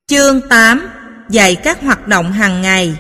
Chương 8. Dạy các hoạt động hàng ngày.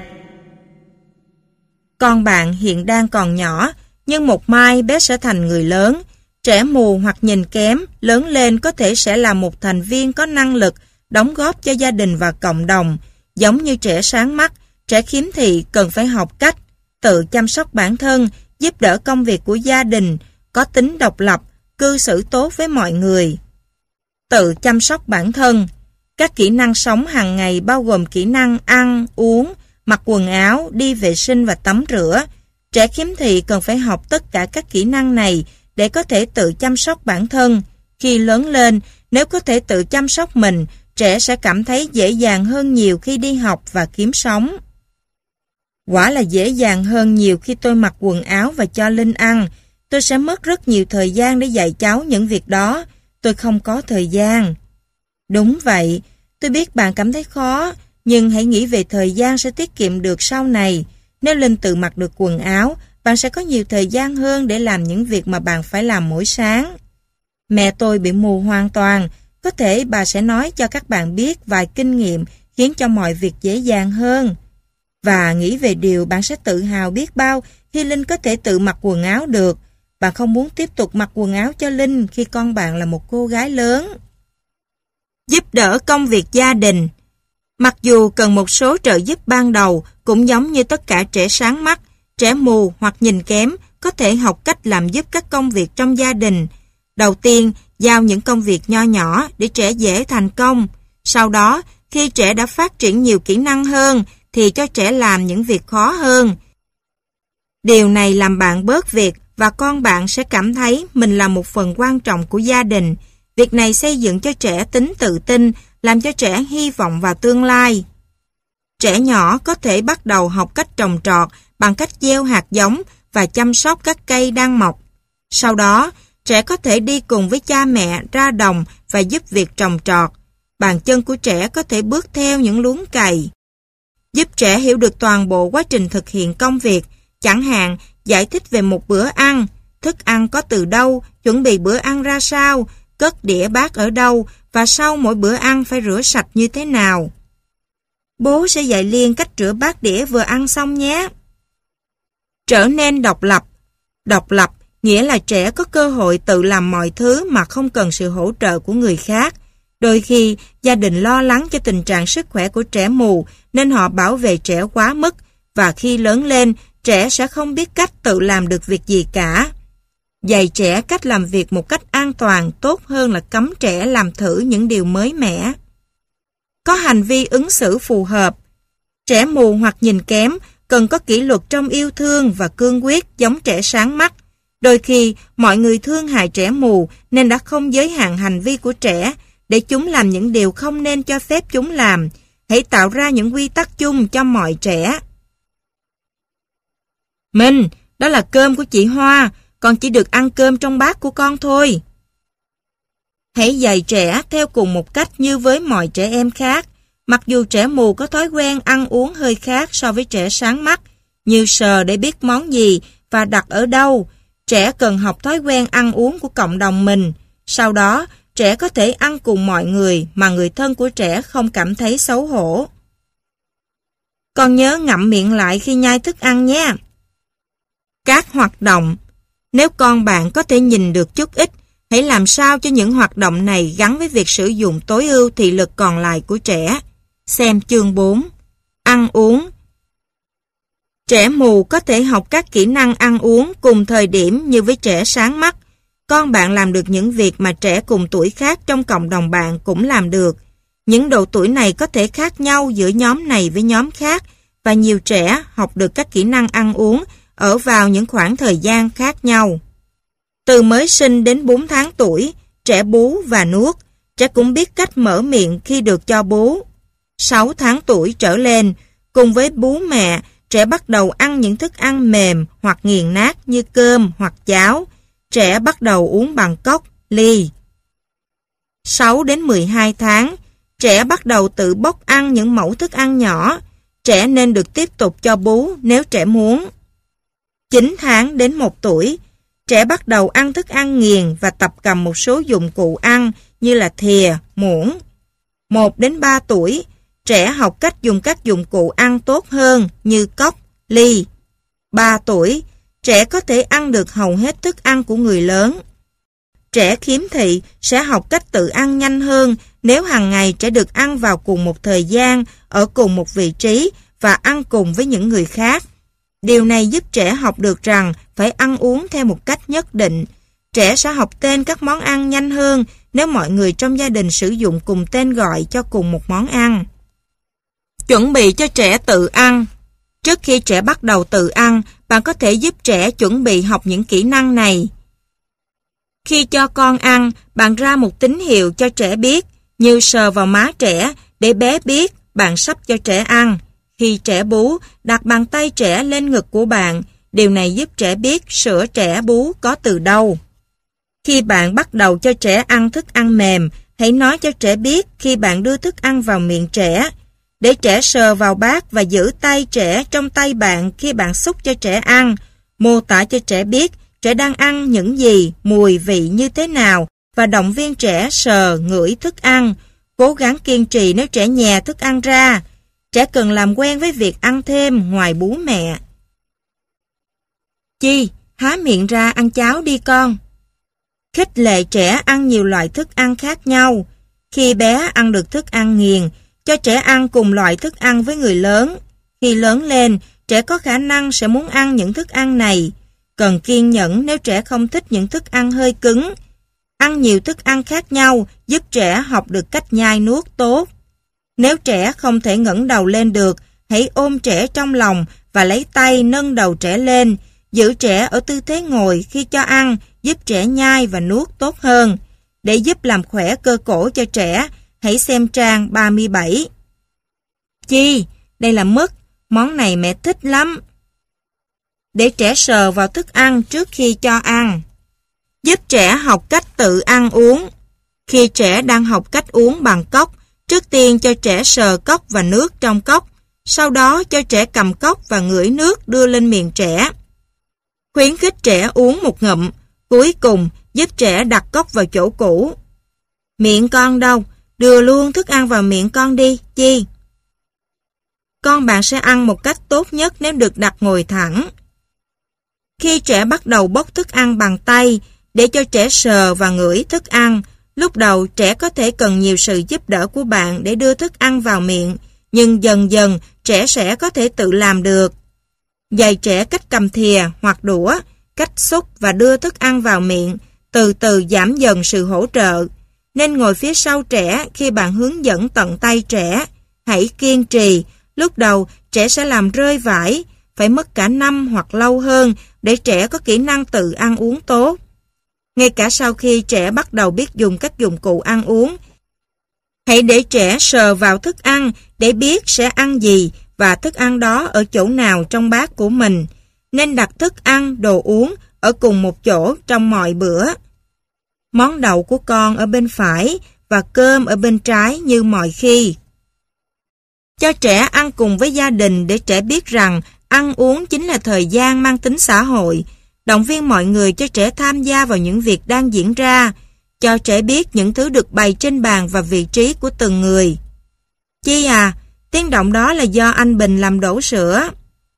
Con bạn hiện đang còn nhỏ, nhưng một mai bé sẽ thành người lớn. Trẻ mù hoặc nhìn kém, lớn lên có thể sẽ là một thành viên có năng lực, đóng góp cho gia đình và cộng đồng. Giống như trẻ sáng mắt, trẻ khiếm thị cần phải học cách tự chăm sóc bản thân, giúp đỡ công việc của gia đình, có tính độc lập, cư xử tốt với mọi người. Tự chăm sóc bản thân. Các kỹ năng sống hàng ngày bao gồm kỹ năng ăn, uống, mặc quần áo, đi vệ sinh và tắm rửa. Trẻ khiếm thị cần phải học tất cả các kỹ năng này để có thể tự chăm sóc bản thân. Khi lớn lên, nếu có thể tự chăm sóc mình, trẻ sẽ cảm thấy dễ dàng hơn nhiều khi đi học và kiếm sống. Quả là dễ dàng hơn nhiều khi tôi mặc quần áo và cho Linh ăn. Tôi sẽ mất rất nhiều thời gian để dạy cháu những việc đó. Tôi không có thời gian. Đúng vậy, tôi biết bạn cảm thấy khó, nhưng hãy nghĩ về thời gian sẽ tiết kiệm được sau này. Nếu Linh tự mặc được quần áo, bạn sẽ có nhiều thời gian hơn để làm những việc mà bạn phải làm mỗi sáng. Mẹ tôi bị mù hoàn toàn, có thể bà sẽ nói cho các bạn biết vài kinh nghiệm khiến cho mọi việc dễ dàng hơn. Và nghĩ về điều bạn sẽ tự hào biết bao khi Linh có thể tự mặc quần áo được. Bạn không muốn tiếp tục mặc quần áo cho Linh khi con bạn là một cô gái lớn. Giúp đỡ công việc gia đình. Mặc dù cần một số trợ giúp ban đầu, cũng giống như tất cả trẻ sáng mắt, trẻ mù hoặc nhìn kém có thể học cách làm giúp các công việc trong gia đình. Đầu tiên, giao những công việc nho nhỏ để trẻ dễ thành công. Sau đó, khi trẻ đã phát triển nhiều kỹ năng hơn, thì cho trẻ làm những việc khó hơn. Điều này làm bạn bớt việc và con bạn sẽ cảm thấy mình là một phần quan trọng của gia đình. Việc này xây dựng cho trẻ tính tự tin, làm cho trẻ hy vọng vào tương lai. Trẻ nhỏ có thể bắt đầu học cách trồng trọt bằng cách gieo hạt giống và chăm sóc các cây đang mọc. Sau đó, trẻ có thể đi cùng với cha mẹ ra đồng và giúp việc trồng trọt. Bàn chân của trẻ có thể bước theo những luống cày. Giúp trẻ hiểu được toàn bộ quá trình thực hiện công việc, chẳng hạn giải thích về một bữa ăn, thức ăn có từ đâu, chuẩn bị bữa ăn ra sao, cất đĩa bát ở đâu và sau mỗi bữa ăn phải rửa sạch như thế nào. Bố sẽ dạy Liên cách rửa bát đĩa vừa ăn xong nhé. Trở nên độc lập. Độc lập nghĩa là trẻ có cơ hội tự làm mọi thứ mà không cần sự hỗ trợ của người khác. Đôi khi, gia đình lo lắng cho tình trạng sức khỏe của trẻ mù nên họ bảo vệ trẻ quá mức và khi lớn lên, trẻ sẽ không biết cách tự làm được việc gì cả. Dạy trẻ cách làm việc một cách an toàn tốt hơn là cấm trẻ làm thử những điều mới mẻ. Có hành vi ứng xử phù hợp. Trẻ mù hoặc nhìn kém cần có kỷ luật trong yêu thương và cương quyết giống trẻ sáng mắt. Đôi khi, mọi người thương hại trẻ mù nên đã không giới hạn hành vi của trẻ để chúng làm những điều không nên cho phép chúng làm. Hãy tạo ra những quy tắc chung cho mọi trẻ. Minh, đó là cơm của chị Hoa, con chỉ được ăn cơm trong bát của con thôi. Hãy dạy trẻ theo cùng một cách như với mọi trẻ em khác. Mặc dù trẻ mù có thói quen ăn uống hơi khác so với trẻ sáng mắt, như sờ để biết món gì và đặt ở đâu, trẻ cần học thói quen ăn uống của cộng đồng mình. Sau đó, trẻ có thể ăn cùng mọi người mà người thân của trẻ không cảm thấy xấu hổ. Con nhớ ngậm miệng lại khi nhai thức ăn nhé. Các hoạt động. Nếu con bạn có thể nhìn được chút ít, hãy làm sao cho những hoạt động này gắn với việc sử dụng tối ưu thị lực còn lại của trẻ. Xem chương 4. Ăn uống. Trẻ mù có thể học các kỹ năng ăn uống cùng thời điểm như với trẻ sáng mắt. Con bạn làm được những việc mà trẻ cùng tuổi khác trong cộng đồng bạn cũng làm được. Những độ tuổi này có thể khác nhau giữa nhóm này với nhóm khác và nhiều trẻ học được các kỹ năng ăn uống ở vào những khoảng thời gian khác nhau. Từ mới sinh đến 4 tháng tuổi, trẻ bú và nuốt, trẻ cũng biết cách mở miệng khi được cho bú. 6 tháng tuổi trở lên, cùng với bú mẹ, trẻ bắt đầu ăn những thức ăn mềm hoặc nghiền nát như cơm hoặc cháo. Trẻ bắt đầu uống bằng cốc, ly. 6 đến 12 tháng, trẻ bắt đầu tự bốc ăn những mẩu thức ăn nhỏ. Trẻ nên được tiếp tục cho bú nếu trẻ muốn. 9 tháng đến 1 tuổi, trẻ bắt đầu ăn thức ăn nghiền và tập cầm một số dụng cụ ăn như là thìa, muỗng. 1 đến 3 tuổi, trẻ học cách dùng các dụng cụ ăn tốt hơn như cốc, ly. 3 tuổi, trẻ có thể ăn được hầu hết thức ăn của người lớn. Trẻ khiếm thị sẽ học cách tự ăn nhanh hơn nếu hàng ngày trẻ được ăn vào cùng một thời gian, ở cùng một vị trí và ăn cùng với những người khác. Điều này giúp trẻ học được rằng phải ăn uống theo một cách nhất định. Trẻ sẽ học tên các món ăn nhanh hơn nếu mọi người trong gia đình sử dụng cùng tên gọi cho cùng một món ăn. Chuẩn bị cho trẻ tự ăn. Trước khi trẻ bắt đầu tự ăn, bạn có thể giúp trẻ chuẩn bị học những kỹ năng này. Khi cho con ăn, bạn ra một tín hiệu cho trẻ biết, như sờ vào má trẻ để bé biết bạn sắp cho trẻ ăn. Khi trẻ bú, đặt bàn tay trẻ lên ngực của bạn. Điều này giúp trẻ biết sữa trẻ bú có từ đâu. Khi bạn bắt đầu cho trẻ ăn thức ăn mềm, hãy nói cho trẻ biết khi bạn đưa thức ăn vào miệng trẻ. Để trẻ sờ vào bát và giữ tay trẻ trong tay bạn khi bạn xúc cho trẻ ăn. Mô tả cho trẻ biết trẻ đang ăn những gì, mùi vị như thế nào và động viên trẻ sờ, ngửi thức ăn. Cố gắng kiên trì nếu trẻ nhè thức ăn ra. Trẻ cần làm quen với việc ăn thêm ngoài bú mẹ. Chi, há miệng ra ăn cháo đi con. Khích lệ trẻ ăn nhiều loại thức ăn khác nhau. Khi bé ăn được thức ăn nghiền, cho trẻ ăn cùng loại thức ăn với người lớn. Khi lớn lên, trẻ có khả năng sẽ muốn ăn những thức ăn này. Cần kiên nhẫn nếu trẻ không thích những thức ăn hơi cứng. Ăn nhiều thức ăn khác nhau giúp trẻ học được cách nhai nuốt tốt. Nếu trẻ không thể ngẩng đầu lên được, hãy ôm trẻ trong lòng và lấy tay nâng đầu trẻ lên. Giữ trẻ ở tư thế ngồi khi cho ăn giúp trẻ nhai và nuốt tốt hơn. Để giúp làm khỏe cơ cổ cho trẻ, hãy xem trang 37. Chi, đây là mứt, món này mẹ thích lắm. Để trẻ sờ vào thức ăn trước khi cho ăn. Giúp trẻ học cách tự ăn uống. Khi trẻ đang học cách uống bằng cốc, trước tiên cho trẻ sờ cốc và nước trong cốc, sau đó cho trẻ cầm cốc và ngửi nước đưa lên miệng trẻ. Khuyến khích trẻ uống một ngụm, cuối cùng giúp trẻ đặt cốc vào chỗ cũ. Miệng con đâu? Đưa luôn thức ăn vào miệng con đi, Chi. Con bạn sẽ ăn một cách tốt nhất nếu được đặt ngồi thẳng. Khi trẻ bắt đầu bốc thức ăn bằng tay, để cho trẻ sờ và ngửi thức ăn, lúc đầu trẻ có thể cần nhiều sự giúp đỡ của bạn để đưa thức ăn vào miệng, nhưng dần dần trẻ sẽ có thể tự làm được. Dạy trẻ cách cầm thìa hoặc đũa, cách xúc và đưa thức ăn vào miệng, từ từ giảm dần sự hỗ trợ. Nên ngồi phía sau trẻ khi bạn hướng dẫn tận tay trẻ. Hãy kiên trì, lúc đầu trẻ sẽ làm rơi vải, phải mất cả năm hoặc lâu hơn để trẻ có kỹ năng tự ăn uống tốt. Ngay cả sau khi trẻ bắt đầu biết dùng các dụng cụ ăn uống, hãy để trẻ sờ vào thức ăn để biết sẽ ăn gì và thức ăn đó ở chỗ nào trong bát của mình. Nên đặt thức ăn, đồ uống ở cùng một chỗ trong mọi bữa. Món đậu của con ở bên phải và cơm ở bên trái như mọi khi. Cho trẻ ăn cùng với gia đình để trẻ biết rằng ăn uống chính là thời gian mang tính xã hội. Động viên mọi người cho trẻ tham gia vào những việc đang diễn ra. Cho trẻ biết những thứ được bày trên bàn và vị trí của từng người. Chi à, tiếng động đó là do anh Bình làm đổ sữa.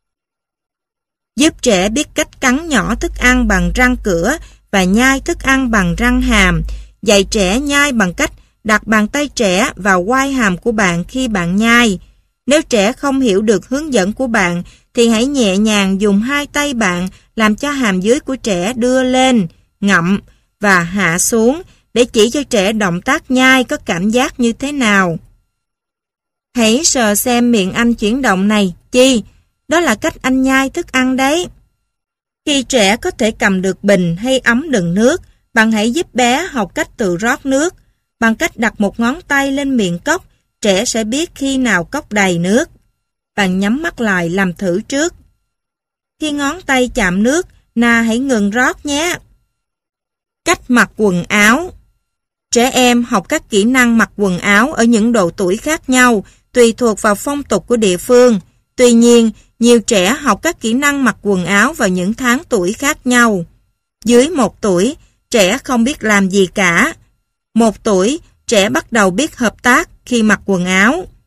Giúp trẻ biết cách cắn nhỏ thức ăn bằng răng cửa và nhai thức ăn bằng răng hàm. Dạy trẻ nhai bằng cách đặt bàn tay trẻ vào quai hàm của bạn khi bạn nhai. Nếu trẻ không hiểu được hướng dẫn của bạn, thì hãy nhẹ nhàng dùng hai tay bạn làm cho hàm dưới của trẻ đưa lên, ngậm và hạ xuống để chỉ cho trẻ động tác nhai có cảm giác như thế nào. Hãy sờ xem miệng anh chuyển động này, Chi. Đó là cách anh nhai thức ăn đấy. Khi trẻ có thể cầm được bình hay ấm đựng nước, bạn hãy giúp bé học cách tự rót nước. Bằng cách đặt một ngón tay lên miệng cốc, trẻ sẽ biết khi nào cốc đầy nước. Bạn nhắm mắt lại làm thử trước. Khi ngón tay chạm nước, Na hãy ngừng rót nhé. Cách mặc quần áo. Trẻ em học các kỹ năng mặc quần áo ở những độ tuổi khác nhau, tùy thuộc vào phong tục của địa phương. Tuy nhiên, nhiều trẻ học các kỹ năng mặc quần áo vào những tháng tuổi khác nhau. Dưới 1 tuổi, trẻ không biết làm gì cả. 1 tuổi, trẻ bắt đầu biết hợp tác khi mặc quần áo.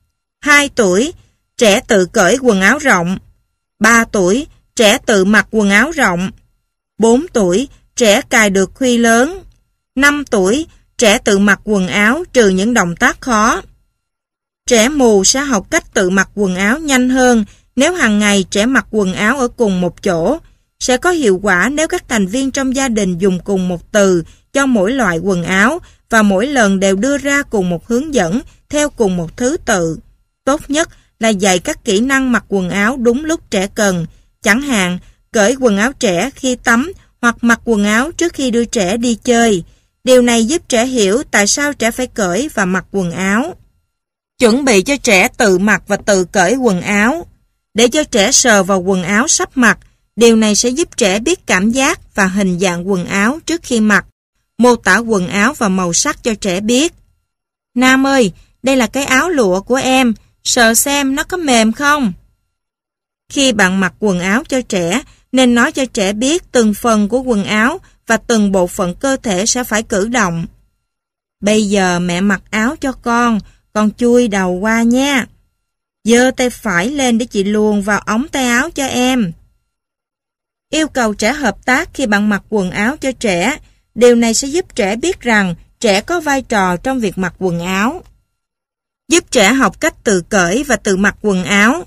2 tuổi, trẻ tự cởi quần áo rộng. 3 tuổi, trẻ tự mặc quần áo rộng. 4 tuổi, trẻ cài được khuy lớn. 5 tuổi, trẻ tự mặc quần áo trừ những động tác khó. Trẻ mù sẽ học cách tự mặc quần áo nhanh hơn nếu hàng ngày trẻ mặc quần áo ở cùng một chỗ. Sẽ có hiệu quả nếu các thành viên trong gia đình dùng cùng một từ cho mỗi loại quần áo và mỗi lần đều đưa ra cùng một hướng dẫn theo cùng một thứ tự. Tốt nhất là dạy các kỹ năng mặc quần áo đúng lúc trẻ cần, chẳng hạn cởi quần áo trẻ khi tắm hoặc mặc quần áo trước khi đưa trẻ đi chơi. Điều này giúp trẻ hiểu tại sao trẻ phải cởi và mặc quần áo. Chuẩn bị cho trẻ tự mặc và tự cởi quần áo. Để cho trẻ sờ vào quần áo sắp mặc, điều này sẽ giúp trẻ biết cảm giác và hình dạng quần áo trước khi mặc. Mô tả quần áo và màu sắc cho trẻ biết. Nam ơi, đây là cái áo lụa của em, sờ xem nó có mềm không? Khi bạn mặc quần áo cho trẻ, nên nói cho trẻ biết từng phần của quần áo và từng bộ phận cơ thể sẽ phải cử động. Bây giờ mẹ mặc áo cho con chui đầu qua nha. Giơ tay phải lên để chị luồn vào ống tay áo cho em. Yêu cầu trẻ hợp tác khi bạn mặc quần áo cho trẻ. Điều này sẽ giúp trẻ biết rằng trẻ có vai trò trong việc mặc quần áo. Giúp trẻ học cách tự cởi và tự mặc quần áo.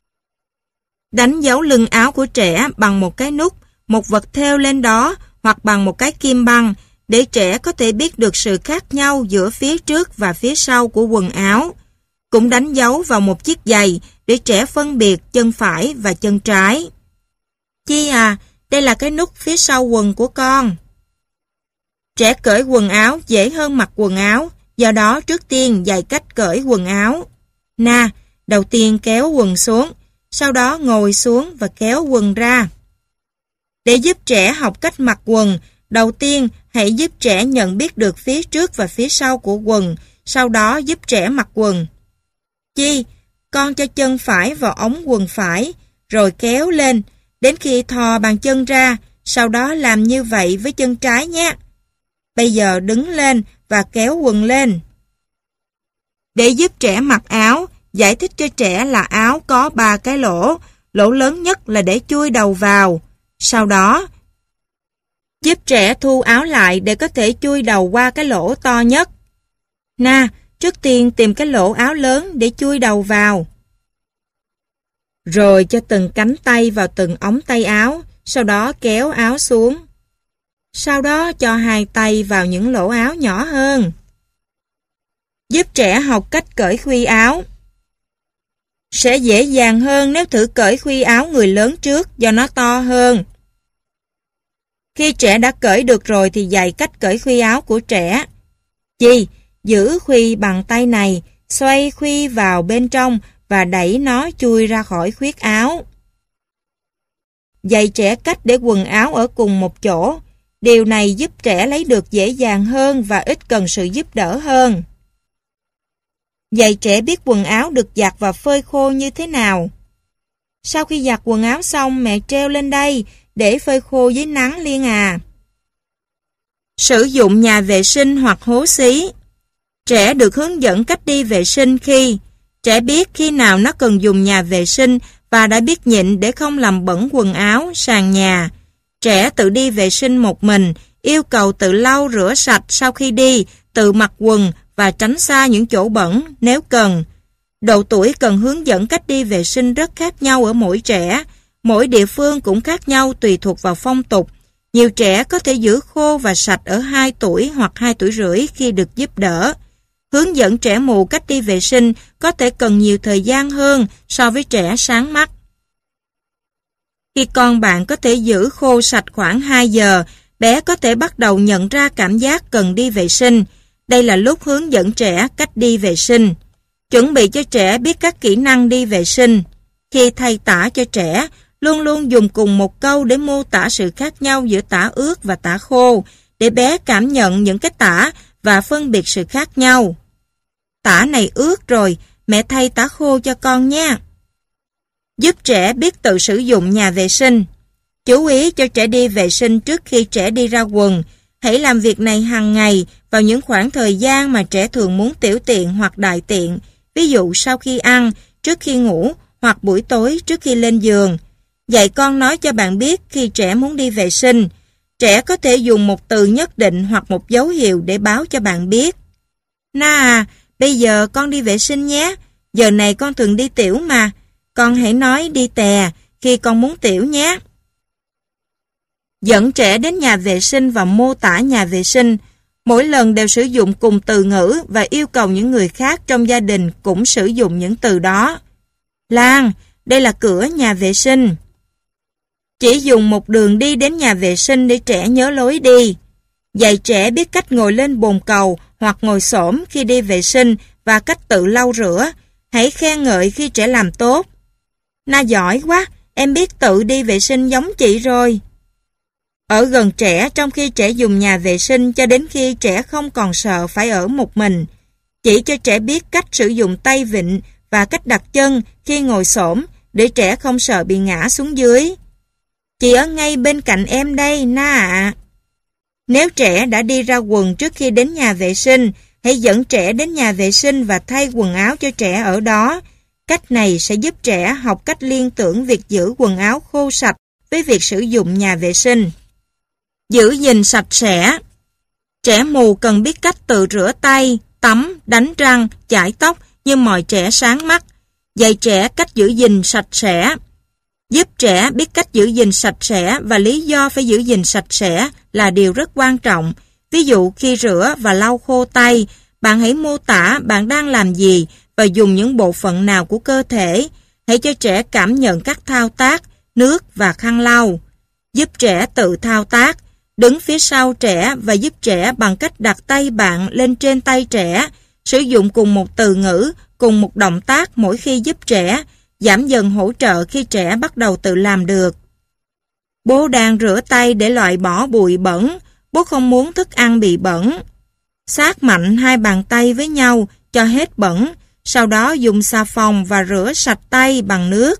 Đánh dấu lưng áo của trẻ bằng một cái nút, một vật thêu lên đó hoặc bằng một cái kim băng để trẻ có thể biết được sự khác nhau giữa phía trước và phía sau của quần áo. Cũng đánh dấu vào một chiếc giày để trẻ phân biệt chân phải và chân trái. Chi à, đây là cái nút phía sau quần của con. Trẻ cởi quần áo dễ hơn mặc quần áo, do đó trước tiên dạy cách cởi quần áo. Nà, đầu tiên kéo quần xuống, sau đó ngồi xuống và kéo quần ra. Để giúp trẻ học cách mặc quần, đầu tiên hãy giúp trẻ nhận biết được phía trước và phía sau của quần, sau đó giúp trẻ mặc quần. Chi, con cho chân phải vào ống quần phải, rồi kéo lên, đến khi thò bàn chân ra, sau đó làm như vậy với chân trái nhé. Bây giờ đứng lên và kéo quần lên. Để giúp trẻ mặc áo, giải thích cho trẻ là áo có 3 cái lỗ, lỗ lớn nhất là để chui đầu vào. Sau đó, giúp trẻ thu áo lại để có thể chui đầu qua cái lỗ to nhất. Nà, trước tiên tìm cái lỗ áo lớn để chui đầu vào. Rồi cho từng cánh tay vào từng ống tay áo, sau đó kéo áo xuống. Sau đó cho 2 tay vào những lỗ áo nhỏ hơn. Giúp trẻ học cách cởi khuy áo. Sẽ dễ dàng hơn nếu thử cởi khuy áo người lớn trước do nó to hơn. Khi trẻ đã cởi được rồi thì dạy cách cởi khuy áo của trẻ. Chi, giữ khuy bằng tay này, xoay khuy vào bên trong và đẩy nó chui ra khỏi khuyết áo. Dạy trẻ cách để quần áo ở cùng một chỗ. Điều này giúp trẻ lấy được dễ dàng hơn và ít cần sự giúp đỡ hơn. Dạy trẻ biết quần áo được giặt và phơi khô như thế nào. Sau khi giặt quần áo xong, mẹ treo lên đây để phơi khô dưới nắng Liên à. Sử dụng nhà vệ sinh hoặc hố xí. Trẻ được hướng dẫn cách đi vệ sinh khi trẻ biết khi nào nó cần dùng nhà vệ sinh và đã biết nhịn để không làm bẩn quần áo, sàn nhà. Trẻ tự đi vệ sinh một mình, yêu cầu tự lau rửa sạch sau khi đi, tự mặc quần và tránh xa những chỗ bẩn nếu cần. Độ tuổi cần hướng dẫn cách đi vệ sinh rất khác nhau ở mỗi trẻ. Mỗi địa phương cũng khác nhau tùy thuộc vào phong tục. Nhiều trẻ có thể giữ khô và sạch ở 2 tuổi hoặc 2 tuổi rưỡi khi được giúp đỡ. Hướng dẫn trẻ mù cách đi vệ sinh có thể cần nhiều thời gian hơn so với trẻ sáng mắt. Khi con bạn có thể giữ khô sạch khoảng 2 giờ, bé có thể bắt đầu nhận ra cảm giác cần đi vệ sinh. Đây là lúc hướng dẫn trẻ cách đi vệ sinh. Chuẩn bị cho trẻ biết các kỹ năng đi vệ sinh. Khi thay tã cho trẻ, luôn luôn dùng cùng một câu để mô tả sự khác nhau giữa tã ướt và tã khô, để bé cảm nhận những cái tã và phân biệt sự khác nhau. Tã này ướt rồi, mẹ thay tã khô cho con nha. Giúp trẻ biết tự sử dụng nhà vệ sinh. Chú ý cho trẻ đi vệ sinh trước khi trẻ đi ra quần. Hãy làm việc này hàng ngày vào những khoảng thời gian mà trẻ thường muốn tiểu tiện hoặc đại tiện. ví dụ sau khi ăn, trước khi ngủ hoặc buổi tối trước khi lên giường. Dạy con nói cho bạn biết khi trẻ muốn đi vệ sinh. Trẻ có thể dùng một từ nhất định hoặc một dấu hiệu để báo cho bạn biết. Na à, bây giờ con đi vệ sinh nhé. Giờ này con thường đi tiểu mà. Con hãy nói đi tè khi con muốn tiểu nhé. Dẫn trẻ đến nhà vệ sinh và mô tả nhà vệ sinh. Mỗi lần đều sử dụng cùng từ ngữ và yêu cầu những người khác trong gia đình cũng sử dụng những từ đó. Lan, đây là cửa nhà vệ sinh. Chỉ dùng một đường đi đến nhà vệ sinh để trẻ nhớ lối đi. Dạy trẻ biết cách ngồi lên bồn cầu hoặc ngồi xổm khi đi vệ sinh và cách tự lau rửa. Hãy khen ngợi khi trẻ làm tốt. Na giỏi quá, em biết tự đi vệ sinh giống chị rồi. Ở gần trẻ trong khi trẻ dùng nhà vệ sinh cho đến khi trẻ không còn sợ phải ở một mình. Chỉ cho trẻ biết cách sử dụng tay vịn và cách đặt chân khi ngồi xổm để trẻ không sợ bị ngã xuống dưới. Chị ở ngay bên cạnh em đây, Na ạ. Nếu trẻ đã đi ra quần trước khi đến nhà vệ sinh, hãy dẫn trẻ đến nhà vệ sinh và thay quần áo cho trẻ ở đó. Cách này sẽ giúp trẻ học cách liên tưởng việc giữ quần áo khô sạch với việc sử dụng nhà vệ sinh. Giữ gìn sạch sẽ. Trẻ mù cần biết cách tự rửa tay, tắm, đánh răng, chải tóc như mọi trẻ sáng mắt. Dạy trẻ cách giữ gìn sạch sẽ. Giúp trẻ biết cách giữ gìn sạch sẽ và lý do phải giữ gìn sạch sẽ là điều rất quan trọng. Ví dụ khi rửa và lau khô tay, bạn hãy mô tả bạn đang làm gì và dùng những bộ phận nào của cơ thể. Hãy cho trẻ cảm nhận các thao tác, nước và khăn lau. Giúp trẻ tự thao tác. Đứng phía sau trẻ và giúp trẻ bằng cách đặt tay bạn lên trên tay trẻ. Sử dụng cùng một từ ngữ, cùng một động tác mỗi khi giúp trẻ. Giảm dần hỗ trợ khi trẻ bắt đầu tự làm được. Bố đang rửa tay để loại bỏ bụi bẩn. Bố không muốn thức ăn bị bẩn. Sát mạnh hai bàn tay với nhau cho hết bẩn. Sau đó dùng xà phòng và rửa sạch tay bằng nước.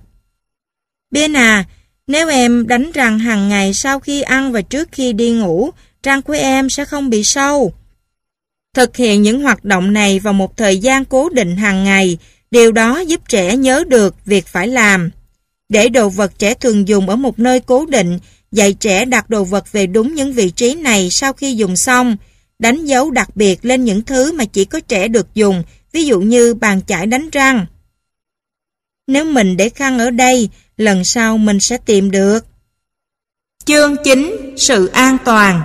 Bên à, nếu em đánh răng hàng ngày sau khi ăn và trước khi đi ngủ, răng của em sẽ không bị sâu. Thực hiện những hoạt động này vào một thời gian cố định hàng ngày, điều đó giúp trẻ nhớ được việc phải làm. Để đồ vật trẻ thường dùng ở một nơi cố định, dạy trẻ đặt đồ vật về đúng những vị trí này sau khi dùng xong. Đánh dấu đặc biệt lên những thứ mà chỉ có trẻ được dùng, ví dụ như bàn chải đánh răng. Nếu mình để khăn ở đây, lần sau mình sẽ tìm được. Chương 9. Sự an toàn.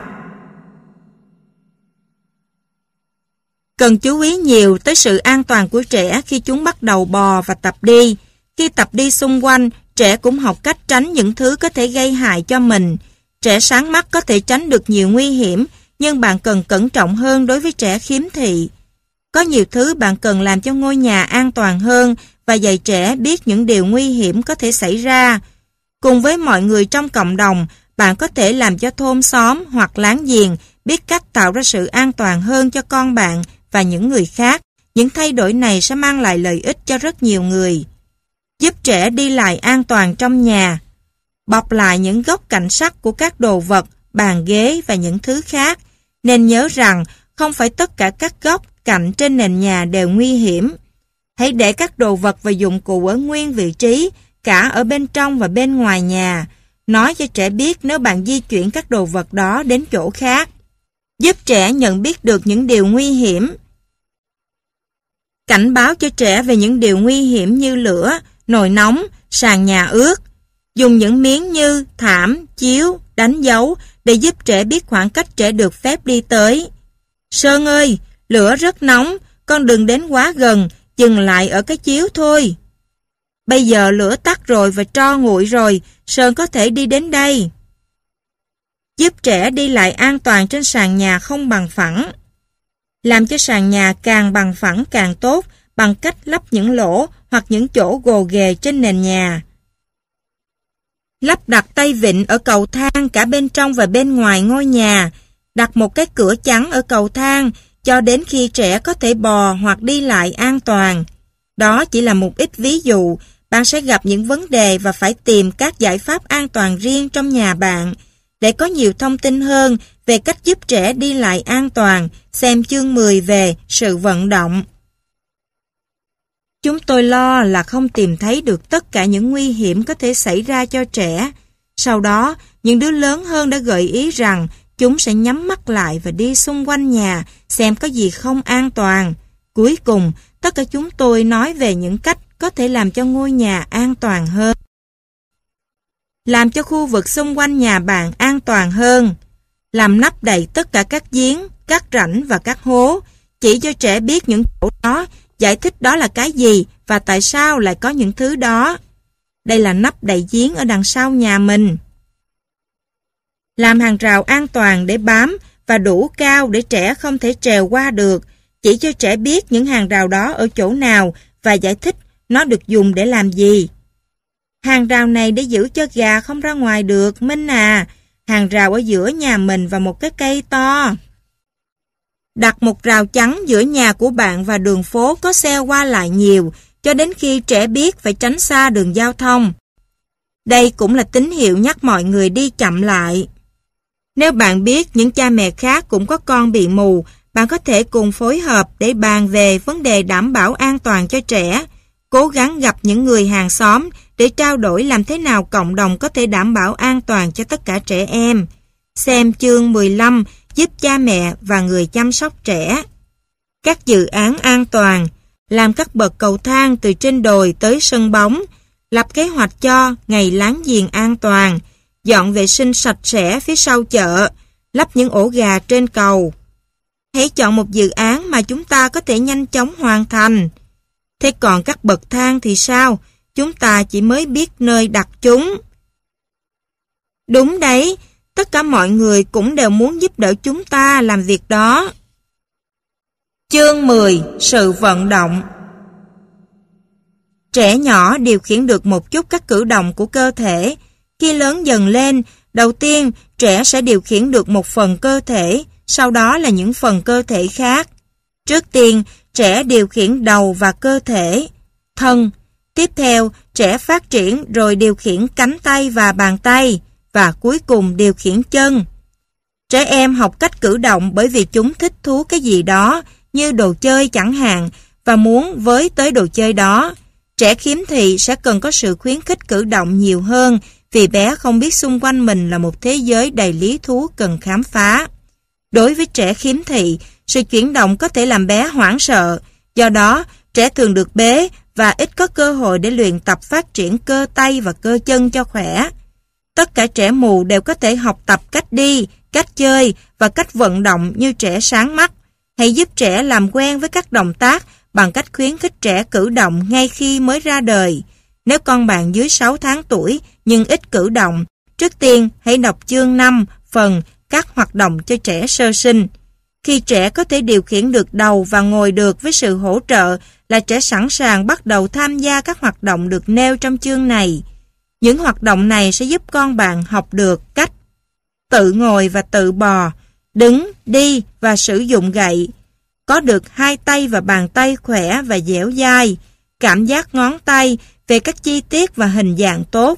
Cần chú ý nhiều tới sự an toàn của trẻ khi chúng bắt đầu bò và tập đi. Khi tập đi xung quanh, trẻ cũng học cách tránh những thứ có thể gây hại cho mình. Trẻ sáng mắt có thể tránh được nhiều nguy hiểm, nhưng bạn cần cẩn trọng hơn đối với trẻ khiếm thị. Có nhiều thứ bạn cần làm cho ngôi nhà an toàn hơn và dạy trẻ biết những điều nguy hiểm có thể xảy ra. Cùng với mọi người trong cộng đồng, bạn có thể làm cho thôn xóm hoặc láng giềng biết cách tạo ra sự an toàn hơn cho con bạn và những người khác. Những thay đổi này sẽ mang lại lợi ích cho rất nhiều người. Giúp trẻ đi lại an toàn trong nhà. Bọc lại những góc cạnh sắc của các đồ vật, bàn ghế và những thứ khác. Nên nhớ rằng không phải tất cả các góc cạnh trên nền nhà đều nguy hiểm. Hãy để các đồ vật và dụng cụ ở nguyên vị trí, cả ở bên trong và bên ngoài nhà. Nói cho trẻ biết nếu bạn di chuyển các đồ vật đó đến chỗ khác. Giúp trẻ nhận biết được những điều nguy hiểm. Cảnh báo cho trẻ về những điều nguy hiểm như lửa, nồi nóng, sàn nhà ướt. Dùng những miếng như thảm, chiếu, đánh dấu để giúp trẻ biết khoảng cách trẻ được phép đi tới. Sơn ơi, lửa rất nóng, con đừng đến quá gần, dừng lại ở cái chiếu thôi. Bây giờ lửa tắt rồi và tro nguội rồi, Sơn có thể đi đến đây. Giúp trẻ đi lại an toàn trên sàn nhà không bằng phẳng. Làm cho sàn nhà càng bằng phẳng càng tốt bằng cách lắp những lỗ hoặc những chỗ gồ ghề trên nền nhà. Lắp đặt tay vịn ở cầu thang cả bên trong và bên ngoài ngôi nhà. Đặt một cái cửa chắn ở cầu thang cho đến khi trẻ có thể bò hoặc đi lại an toàn. Đó chỉ là một ít ví dụ. Bạn sẽ gặp những vấn đề và phải tìm các giải pháp an toàn riêng trong nhà bạn. Để có nhiều thông tin hơn về cách giúp trẻ đi lại an toàn, xem chương 10 về sự vận động. Chúng tôi lo là không tìm thấy được tất cả những nguy hiểm có thể xảy ra cho trẻ. Sau đó, những đứa lớn hơn đã gợi ý rằng chúng sẽ nhắm mắt lại và đi xung quanh nhà xem có gì không an toàn. Cuối cùng, tất cả chúng tôi nói về những cách có thể làm cho ngôi nhà an toàn hơn. Làm cho khu vực xung quanh nhà bạn an toàn hơn. Làm nắp đầy tất cả các giếng, các rãnh và các hố. Chỉ cho trẻ biết những chỗ đó, giải thích đó là cái gì và tại sao lại có những thứ đó. Đây là nắp đầy giếng ở đằng sau nhà mình. Làm hàng rào an toàn để bám và đủ cao để trẻ không thể trèo qua được. Chỉ cho trẻ biết những hàng rào đó ở chỗ nào và giải thích nó được dùng để làm gì. Hàng rào này để giữ cho gà không ra ngoài được, Minh à. Hàng rào ở giữa nhà mình và một cái cây to. Đặt một rào chắn giữa nhà của bạn và đường phố có xe qua lại nhiều, cho đến khi trẻ biết phải tránh xa đường giao thông. Đây cũng là tín hiệu nhắc mọi người đi chậm lại. Nếu bạn biết những cha mẹ khác cũng có con bị mù, bạn có thể cùng phối hợp để bàn về vấn đề đảm bảo an toàn cho trẻ. Cố gắng gặp những người hàng xóm để trao đổi làm thế nào cộng đồng có thể đảm bảo an toàn cho tất cả trẻ em. Xem chương 15 giúp cha mẹ và người chăm sóc trẻ. Các dự án an toàn, làm các bậc cầu thang từ trên đồi tới sân bóng, lập kế hoạch cho ngày láng giềng an toàn, dọn vệ sinh sạch sẽ phía sau chợ, lắp những ổ gà trên cầu. Hãy chọn một dự án mà chúng ta có thể nhanh chóng hoàn thành. Thế còn các bậc thang thì sao? Chúng ta chỉ mới biết nơi đặt chúng. Đúng đấy, tất cả mọi người cũng đều muốn giúp đỡ chúng ta làm việc đó. Chương 10. Sự vận động. Trẻ nhỏ điều khiển được một chút các cử động của cơ thể. Khi lớn dần lên, đầu tiên trẻ sẽ điều khiển được một phần cơ thể, sau đó là những phần cơ thể khác. Trước tiên, trẻ điều khiển đầu và cơ thể, thân. Tiếp theo, trẻ phát triển rồi điều khiển cánh tay và bàn tay, và cuối cùng điều khiển chân. Trẻ em học cách cử động bởi vì chúng thích thú cái gì đó, như đồ chơi chẳng hạn, và muốn với tới đồ chơi đó. Trẻ khiếm thị sẽ cần có sự khuyến khích cử động nhiều hơn, vì bé không biết xung quanh mình là một thế giới đầy lý thú cần khám phá. Đối với trẻ khiếm thị, sự chuyển động có thể làm bé hoảng sợ, do đó trẻ thường được bế và ít có cơ hội để luyện tập phát triển cơ tay và cơ chân cho khỏe. Tất cả trẻ mù đều có thể học tập cách đi, cách chơi và cách vận động như trẻ sáng mắt. Hãy giúp trẻ làm quen với các động tác bằng cách khuyến khích trẻ cử động ngay khi mới ra đời. Nếu con bạn dưới 6 tháng tuổi nhưng ít cử động, trước tiên hãy đọc chương 5 phần các hoạt động cho trẻ sơ sinh. Khi trẻ có thể điều khiển được đầu và ngồi được với sự hỗ trợ là trẻ sẵn sàng bắt đầu tham gia các hoạt động được nêu trong chương này. Những hoạt động này sẽ giúp con bạn học được cách tự ngồi và tự bò, đứng, đi và sử dụng gậy, có được hai tay và bàn tay khỏe và dẻo dai, cảm giác ngón tay về các chi tiết và hình dạng tốt.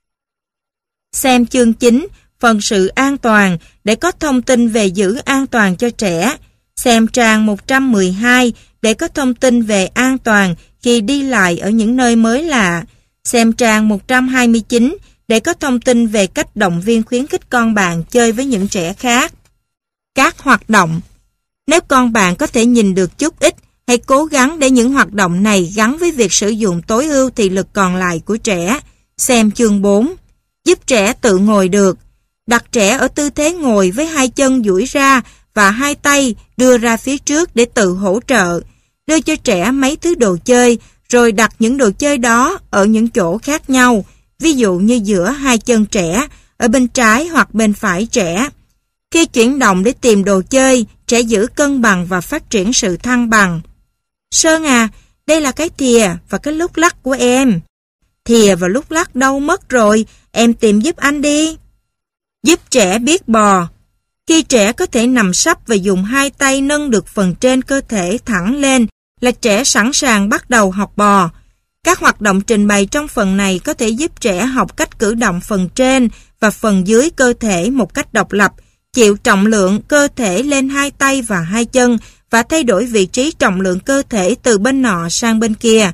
Xem chương 9, phần sự an toàn để có thông tin về giữ an toàn cho trẻ. Xem trang 112 để có thông tin về an toàn khi đi lại ở những nơi mới lạ. Xem trang 129 để có thông tin về cách động viên khuyến khích con bạn chơi với những trẻ khác. Các hoạt động. Nếu con bạn có thể nhìn được chút ít, hãy cố gắng để những hoạt động này gắn với việc sử dụng tối ưu thị lực còn lại của trẻ. Xem chương 4. Giúp trẻ tự ngồi được. Đặt trẻ ở tư thế ngồi với hai chân duỗi ra và hai tay đưa ra phía trước để tự hỗ trợ. Đưa cho trẻ mấy thứ đồ chơi, rồi đặt những đồ chơi đó ở những chỗ khác nhau, ví dụ như giữa hai chân trẻ, ở bên trái hoặc bên phải trẻ. Khi chuyển động để tìm đồ chơi, trẻ giữ cân bằng và phát triển sự thăng bằng. Sơn à, đây là cái thìa và cái lúc lắc của em. Thìa và lúc lắc đâu mất rồi, em tìm giúp anh đi. Giúp trẻ biết bò. Khi trẻ có thể nằm sấp và dùng hai tay nâng được phần trên cơ thể thẳng lên, là trẻ sẵn sàng bắt đầu học bò. Các hoạt động trình bày trong phần này có thể giúp trẻ học cách cử động phần trên và phần dưới cơ thể một cách độc lập, chịu trọng lượng cơ thể lên hai tay và hai chân và thay đổi vị trí trọng lượng cơ thể từ bên nọ sang bên kia.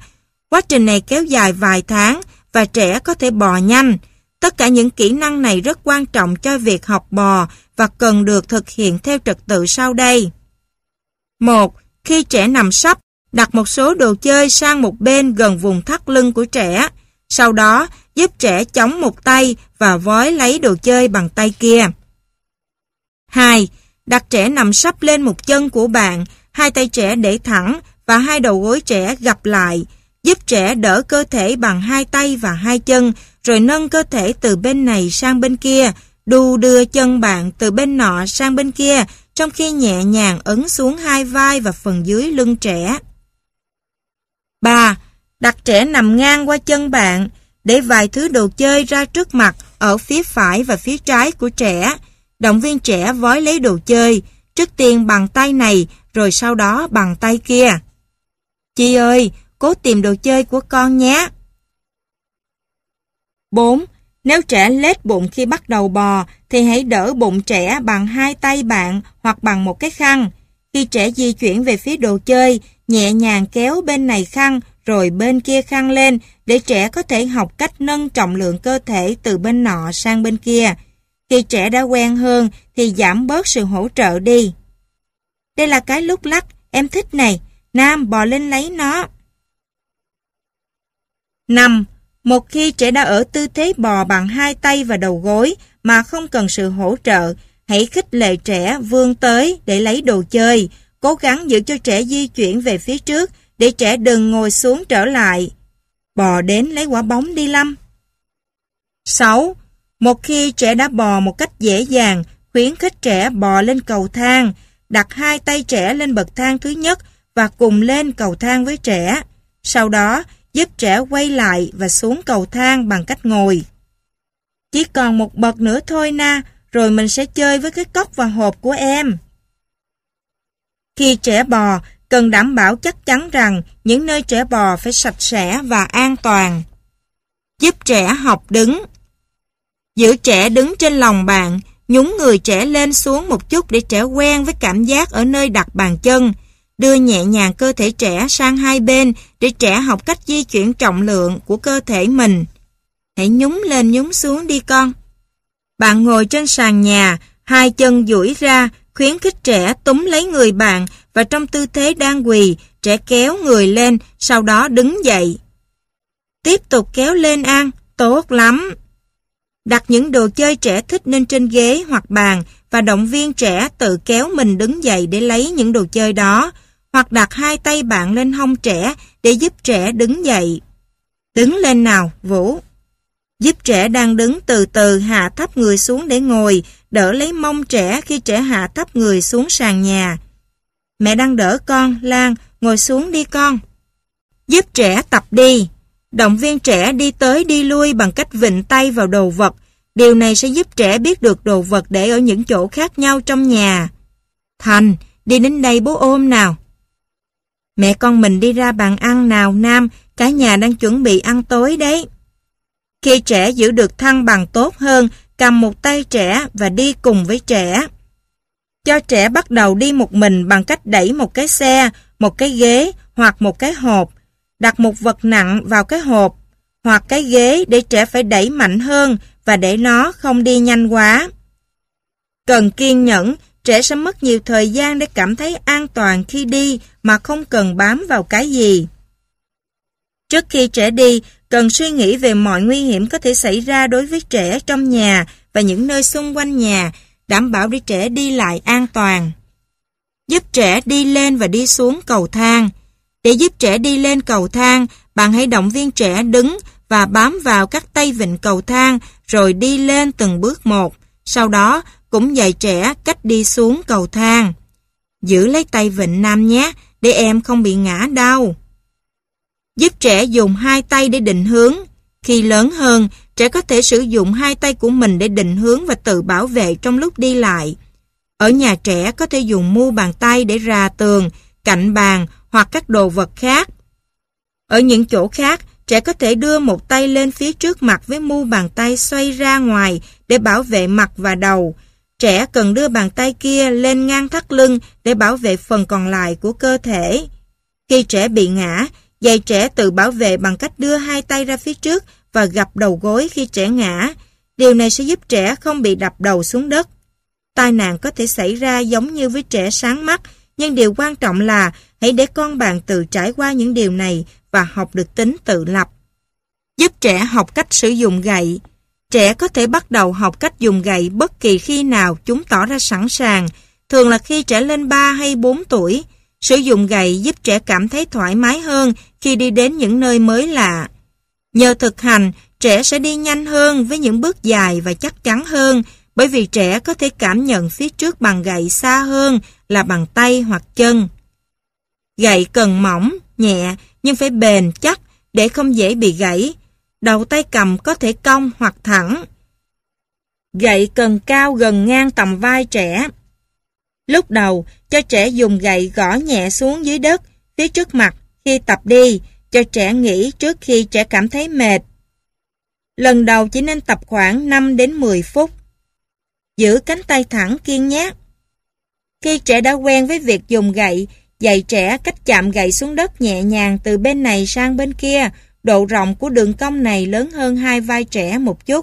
Quá trình này kéo dài vài tháng và trẻ có thể bò nhanh. Tất cả những kỹ năng này rất quan trọng cho việc học bò và cần được thực hiện theo trật tự sau đây. 1. Khi trẻ nằm sấp, đặt một số đồ chơi sang một bên gần vùng thắt lưng của trẻ. Sau đó, giúp trẻ chống một tay và vói lấy đồ chơi bằng tay kia. 2. Đặt trẻ nằm sấp lên một chân của bạn, hai tay trẻ để thẳng và hai đầu gối trẻ gập lại. Giúp trẻ đỡ cơ thể bằng hai tay và hai chân, rồi nâng cơ thể từ bên này sang bên kia, đu đưa chân bạn từ bên nọ sang bên kia, trong khi nhẹ nhàng ấn xuống hai vai và phần dưới lưng trẻ. 3. Đặt trẻ nằm ngang qua chân bạn, để vài thứ đồ chơi ra trước mặt ở phía phải và phía trái của trẻ. Động viên trẻ vói lấy đồ chơi, trước tiên bằng tay này, rồi sau đó bằng tay kia. Chị ơi, cố tìm đồ chơi của con nhé. 4. Nếu trẻ lết bụng khi bắt đầu bò, thì hãy đỡ bụng trẻ bằng hai tay bạn hoặc bằng một cái khăn. Khi trẻ di chuyển về phía đồ chơi, nhẹ nhàng kéo bên này khăn rồi bên kia khăn lên để trẻ có thể học cách nâng trọng lượng cơ thể từ bên nọ sang bên kia. Khi trẻ đã quen hơn thì giảm bớt sự hỗ trợ đi. Đây là cái lúc lắc, em thích này. Nam, bò lên lấy nó. 5. Một khi trẻ đã ở tư thế bò bằng hai tay và đầu gối mà không cần sự hỗ trợ, hãy khích lệ trẻ vươn tới để lấy đồ chơi. Cố gắng giữ cho trẻ di chuyển về phía trước để trẻ đừng ngồi xuống trở lại. Bò đến lấy quả bóng đi Lâm. 6. Một khi trẻ đã bò một cách dễ dàng, khuyến khích trẻ bò lên cầu thang. Đặt hai tay trẻ lên bậc thang thứ nhất và cùng lên cầu thang với trẻ. Sau đó, giúp trẻ quay lại và xuống cầu thang bằng cách ngồi. Chỉ còn một bậc nữa thôi na, rồi mình sẽ chơi với cái cốc và hộp của em. Khi trẻ bò, cần đảm bảo chắc chắn rằng những nơi trẻ bò phải sạch sẽ và an toàn. Giúp trẻ học đứng. Giữ trẻ đứng trên lòng bạn, nhún người trẻ lên xuống một chút để trẻ quen với cảm giác ở nơi đặt bàn chân. Đưa nhẹ nhàng cơ thể trẻ sang hai bên để trẻ học cách di chuyển trọng lượng của cơ thể mình. Hãy nhún lên nhún xuống đi con. Bạn ngồi trên sàn nhà, hai chân duỗi ra, khuyến khích trẻ túm lấy người bạn và trong tư thế đang quỳ, trẻ kéo người lên, sau đó đứng dậy. Tiếp tục kéo lên An, tốt lắm. Đặt những đồ chơi trẻ thích lên trên ghế hoặc bàn và động viên trẻ tự kéo mình đứng dậy để lấy những đồ chơi đó, hoặc đặt hai tay bạn lên hông trẻ để giúp trẻ đứng dậy. Đứng lên nào, Vũ. Giúp trẻ đang đứng từ từ hạ thấp người xuống để ngồi, đỡ lấy mông trẻ khi trẻ hạ thấp người xuống sàn nhà. Mẹ đang đỡ con, Lan, ngồi xuống đi con. Giúp trẻ tập đi. Động viên trẻ đi tới đi lui bằng cách vịn tay vào đồ vật. Điều này sẽ giúp trẻ biết được đồ vật để ở những chỗ khác nhau trong nhà. Thành, đi đến đây bố ôm nào. Mẹ con mình đi ra bàn ăn nào Nam, cả nhà đang chuẩn bị ăn tối đấy. Khi trẻ giữ được thăng bằng tốt hơn, cầm một tay trẻ và đi cùng với trẻ. Cho trẻ bắt đầu đi một mình bằng cách đẩy một cái xe, một cái ghế hoặc một cái hộp. Đặt một vật nặng vào cái hộp hoặc cái ghế để trẻ phải đẩy mạnh hơn và để nó không đi nhanh quá. Cần kiên nhẫn, trẻ sẽ mất nhiều thời gian để cảm thấy an toàn khi đi mà không cần bám vào cái gì. Trước khi trẻ đi, cần suy nghĩ về mọi nguy hiểm có thể xảy ra đối với trẻ trong nhà và những nơi xung quanh nhà, đảm bảo để trẻ đi lại an toàn. Giúp trẻ đi lên và đi xuống cầu thang. Để giúp trẻ đi lên cầu thang, bạn hãy động viên trẻ đứng và bám vào các tay vịn cầu thang rồi đi lên từng bước một. Sau đó, cũng dạy trẻ cách đi xuống cầu thang. Giữ lấy tay vịn Nam nhé, để em không bị ngã đau. Giúp trẻ dùng hai tay để định hướng. Khi lớn hơn, trẻ có thể sử dụng hai tay của mình để định hướng và tự bảo vệ trong lúc đi lại. Ở nhà trẻ có thể dùng mu bàn tay để rà tường, cạnh bàn hoặc các đồ vật khác. Ở những chỗ khác, trẻ có thể đưa một tay lên phía trước mặt với mu bàn tay xoay ra ngoài để bảo vệ mặt và đầu. Trẻ cần đưa bàn tay kia lên ngang thắt lưng để bảo vệ phần còn lại của cơ thể. Khi trẻ bị ngã, dạy trẻ tự bảo vệ bằng cách đưa hai tay ra phía trước và gập đầu gối khi trẻ ngã. Điều này sẽ giúp trẻ không bị đập đầu xuống đất. Tai nạn có thể xảy ra giống như với trẻ sáng mắt, nhưng điều quan trọng là hãy để con bạn tự trải qua những điều này và học được tính tự lập. Giúp trẻ học cách sử dụng gậy. Trẻ có thể bắt đầu học cách dùng gậy bất kỳ khi nào chúng tỏ ra sẵn sàng, thường là khi trẻ lên 3 hay 4 tuổi. Sử dụng gậy giúp trẻ cảm thấy thoải mái hơn khi đi đến những nơi mới lạ. Nhờ thực hành, trẻ sẽ đi nhanh hơn với những bước dài và chắc chắn hơn, bởi vì trẻ có thể cảm nhận phía trước bằng gậy xa hơn là bằng tay hoặc chân. Gậy cần mỏng, nhẹ nhưng phải bền, chắc để không dễ bị gãy. Đầu tay cầm có thể cong hoặc thẳng. Gậy cần cao gần ngang tầm vai trẻ. Lúc đầu, cho trẻ dùng gậy gõ nhẹ xuống dưới đất, phía trước mặt khi tập đi, cho trẻ nghỉ trước khi trẻ cảm thấy mệt. Lần đầu chỉ nên tập khoảng 5 đến 10 phút. Giữ cánh tay thẳng kiên nhát. Khi trẻ đã quen với việc dùng gậy, dạy trẻ cách chạm gậy xuống đất nhẹ nhàng từ bên này sang bên kia. Độ rộng của đường cong này lớn hơn hai vai trẻ một chút.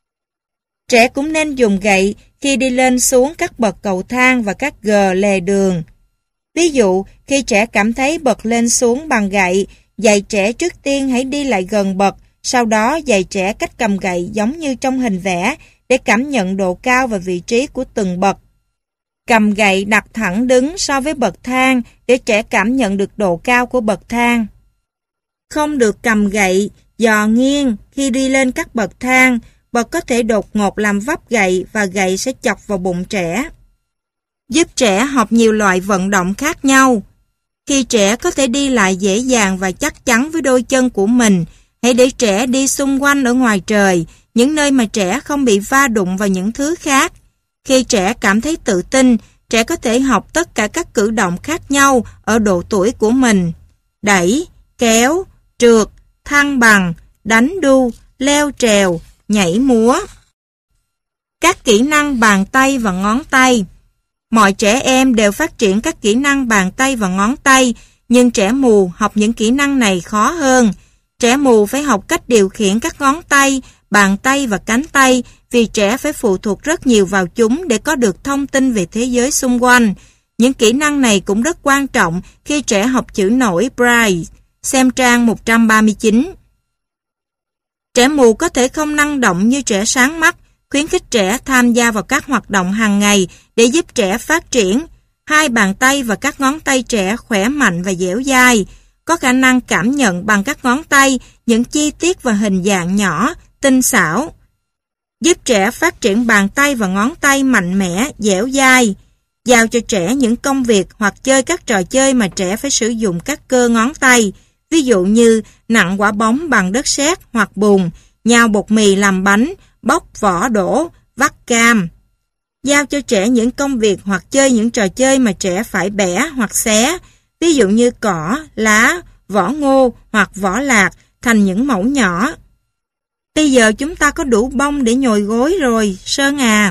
Trẻ cũng nên dùng gậy khi đi lên xuống các bậc cầu thang và các gờ lề đường. Ví dụ, khi trẻ cảm thấy bậc lên xuống bằng gậy, dạy trẻ trước tiên hãy đi lại gần bậc, sau đó dạy trẻ cách cầm gậy giống như trong hình vẽ để cảm nhận độ cao và vị trí của từng bậc. Cầm gậy đặt thẳng đứng so với bậc thang để trẻ cảm nhận được độ cao của bậc thang. Không được cầm gậy, giò nghiêng khi đi lên các bậc thang, bậc có thể đột ngột làm vấp gậy và gậy sẽ chọc vào bụng trẻ. Giúp trẻ học nhiều loại vận động khác nhau. Khi trẻ có thể đi lại dễ dàng và chắc chắn với đôi chân của mình, hãy để trẻ đi xung quanh ở ngoài trời, những nơi mà trẻ không bị va đụng vào những thứ khác. Khi trẻ cảm thấy tự tin, trẻ có thể học tất cả các cử động khác nhau ở độ tuổi của mình. Đẩy, kéo, trượt, thăng bằng, đánh đu, leo trèo, nhảy múa. Các kỹ năng bàn tay và ngón tay. Mọi trẻ em đều phát triển các kỹ năng bàn tay và ngón tay, nhưng trẻ mù học những kỹ năng này khó hơn. Trẻ mù phải học cách điều khiển các ngón tay, bàn tay và cánh tay, vì trẻ phải phụ thuộc rất nhiều vào chúng để có được thông tin về thế giới xung quanh. Những kỹ năng này cũng rất quan trọng khi trẻ học chữ nổi Braille. Xem trang 139. Trẻ mù có thể không năng động như trẻ sáng mắt, khuyến khích trẻ tham gia vào các hoạt động hàng ngày để giúp trẻ phát triển. Hai bàn tay và các ngón tay trẻ khỏe mạnh và dẻo dai, có khả năng cảm nhận bằng các ngón tay những chi tiết và hình dạng nhỏ, tinh xảo. Giúp trẻ phát triển bàn tay và ngón tay mạnh mẽ, dẻo dai. Giao cho trẻ những công việc hoặc chơi các trò chơi mà trẻ phải sử dụng các cơ ngón tay, ví dụ như nặn quả bóng bằng đất sét hoặc bùn, nhào bột mì làm bánh, bóc vỏ đổ, vắt cam. Giao cho trẻ những công việc hoặc chơi những trò chơi mà trẻ phải bẻ hoặc xé, ví dụ như cỏ, lá, vỏ ngô hoặc vỏ lạc thành những mẩu nhỏ. Bây giờ chúng ta có đủ bông để nhồi gối rồi, Sơn à.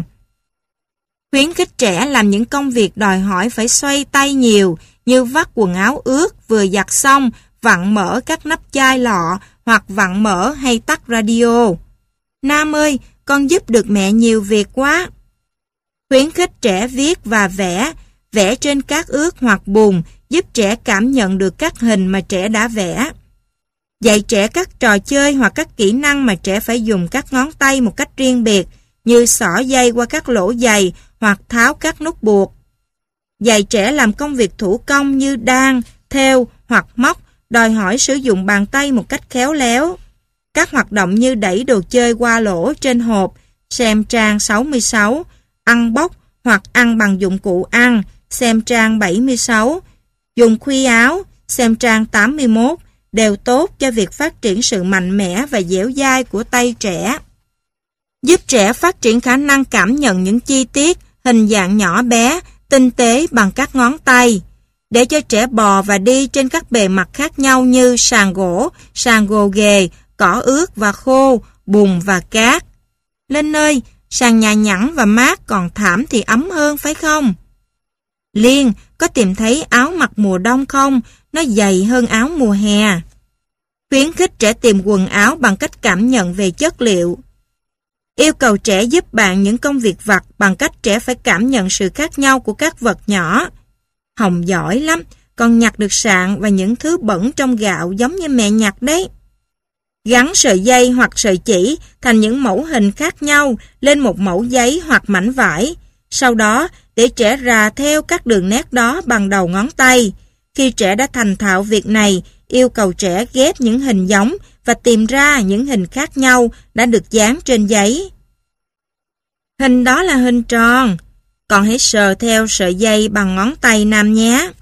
Khuyến khích trẻ làm những công việc đòi hỏi phải xoay tay nhiều, như vắt quần áo ướt vừa giặt xong, vặn mở các nắp chai lọ hoặc vặn mở hay tắt radio. Nam ơi, con giúp được mẹ nhiều việc quá. Khuyến khích trẻ viết và vẽ trên cát ướt hoặc bùn, giúp trẻ cảm nhận được các hình mà trẻ đã vẽ. Dạy trẻ các trò chơi hoặc các kỹ năng mà trẻ phải dùng các ngón tay một cách riêng biệt, như xỏ dây qua các lỗ giày hoặc tháo các nút buộc. Dạy trẻ làm công việc thủ công như đan, thêu hoặc móc, đòi hỏi sử dụng bàn tay một cách khéo léo. Các hoạt động như đẩy đồ chơi qua lỗ trên hộp, xem trang 66, ăn bóc hoặc ăn bằng dụng cụ ăn, xem trang 76, dùng khuy áo, xem trang 81, đều tốt cho việc phát triển sự mạnh mẽ và dẻo dai của tay trẻ. Giúp trẻ phát triển khả năng cảm nhận những chi tiết, hình dạng nhỏ bé, tinh tế bằng các ngón tay. Để cho trẻ bò và đi trên các bề mặt khác nhau như sàn gỗ, sàn gồ ghề, cỏ ướt và khô, bùn và cát. Linh ơi, sàn nhà nhẵn và mát còn thảm thì ấm hơn phải không? Liên, có tìm thấy áo mặc mùa đông không? Nó dày hơn áo mùa hè. Khuyến khích trẻ tìm quần áo bằng cách cảm nhận về chất liệu. Yêu cầu trẻ giúp bạn những công việc vặt bằng cách trẻ phải cảm nhận sự khác nhau của các vật nhỏ. Hồng giỏi lắm, con nhặt được sạn và những thứ bẩn trong gạo giống như mẹ nhặt đấy. Gắn sợi dây hoặc sợi chỉ thành những mẫu hình khác nhau lên một mẫu giấy hoặc mảnh vải. Sau đó, để trẻ rà theo các đường nét đó bằng đầu ngón tay. Khi trẻ đã thành thạo việc này, yêu cầu trẻ ghép những hình giống và tìm ra những hình khác nhau đã được dán trên giấy. Hình đó là hình tròn. Con hãy sờ theo sợi dây bằng ngón tay Nam nhé.